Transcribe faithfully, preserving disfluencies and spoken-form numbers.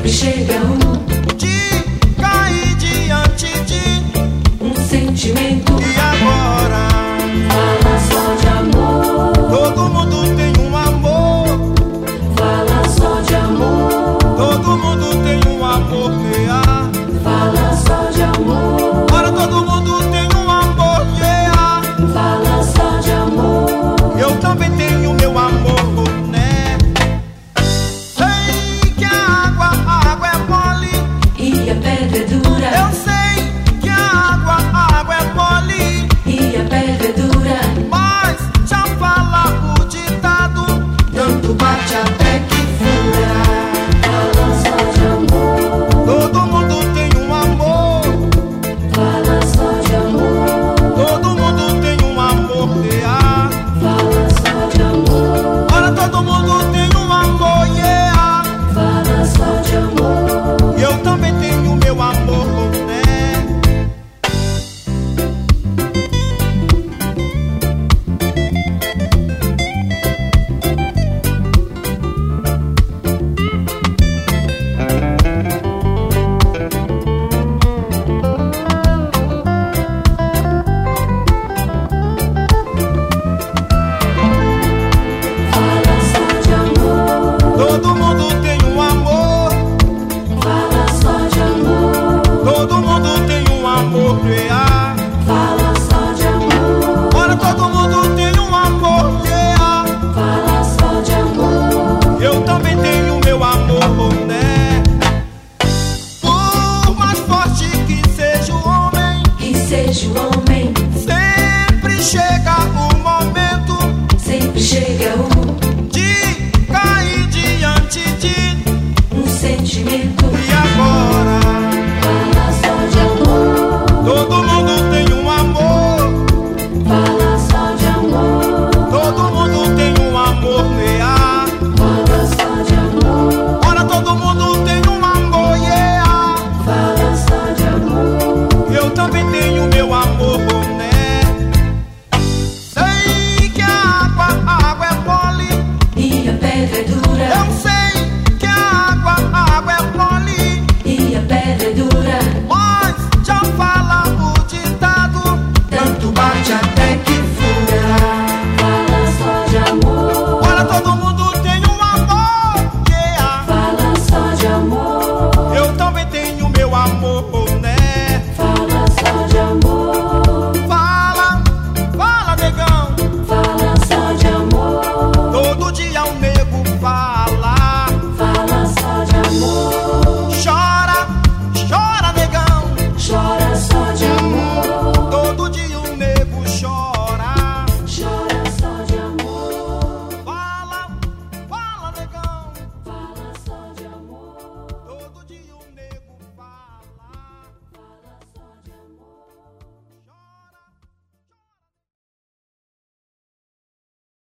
Sempre chega um de cair diante de um sentimento. E agora Fala só de amor. todo mundo tem um amor. Fala só de amor. Todo mundo tem um amor real. Fala só de amor. Agora todo mundo tem um amor real. Fala só de amor. Eu também tenho meu amor, né? Sei que a água, a água é mole. E a pedra é dura. Eu sei que a água, a água é mole. E a pedra é dura. Mas já fala o ditado, Tanto bate até que fura. Fala só de amor. todo mundo tem um amor. Fala só de amor. Todo mundo tem um amor real. Fala só de amor. Agora todo mundo tem um amor, yeah. Fala só de amor. Eu também tenho meu amor, né? Fala só de amor. Todo mundo tem um amor. Fala só de amor. Todo mundo tem um amor real. Fala só de amor. Agora todo mundo tem um amor, yeah. Fala só de amor. Eu também tenho meu amor, né? Por mais forte que seja o homem, Que seja o homem. sempre chega o momento Sempre chega um de cair diante de um sentimento. E agora